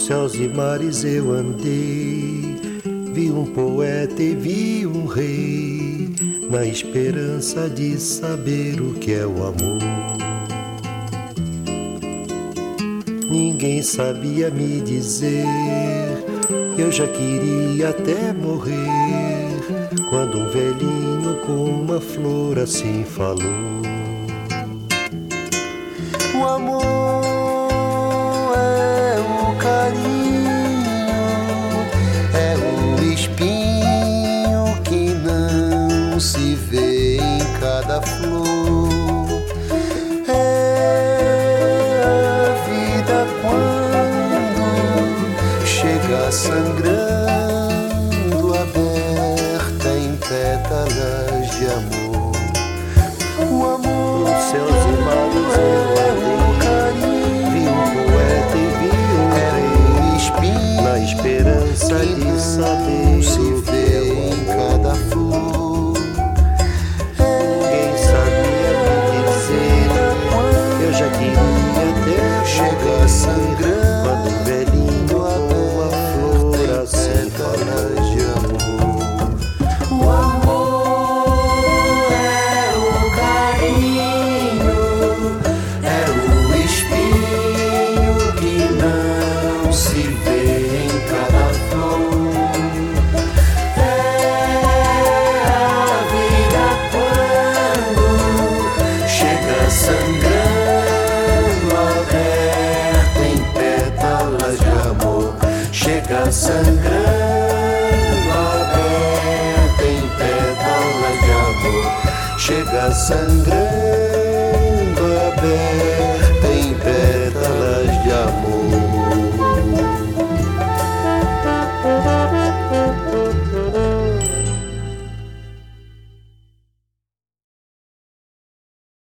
céus e mares eu andei, vi um poeta e vi um rei, na esperança de saber o que é o amor. Ninguém sabia me dizer, eu já queria até morrer, quando um velhinho com uma flor assim falou. O amor é o carinho, é o espinho que não se vê em cada flor. É a vida quando chega sangrando, aberta em pétalas de amor. O amor, os céus e mares eu andei, vi um poeta e vi um rei, na esperança de saber se vê em cada flor. Ninguém sabia me dizer, eu já queria até chegar sangrando, quando um velhinho com uma flor assim pétalas de amor. O amor é o carinho, é o espinho que não se vê em cada flor. É a vida quando chega sangrando, aberta em pétalas de amor. Chega sangrando, aberta em pétalas de amor. Chega sangrando, aberta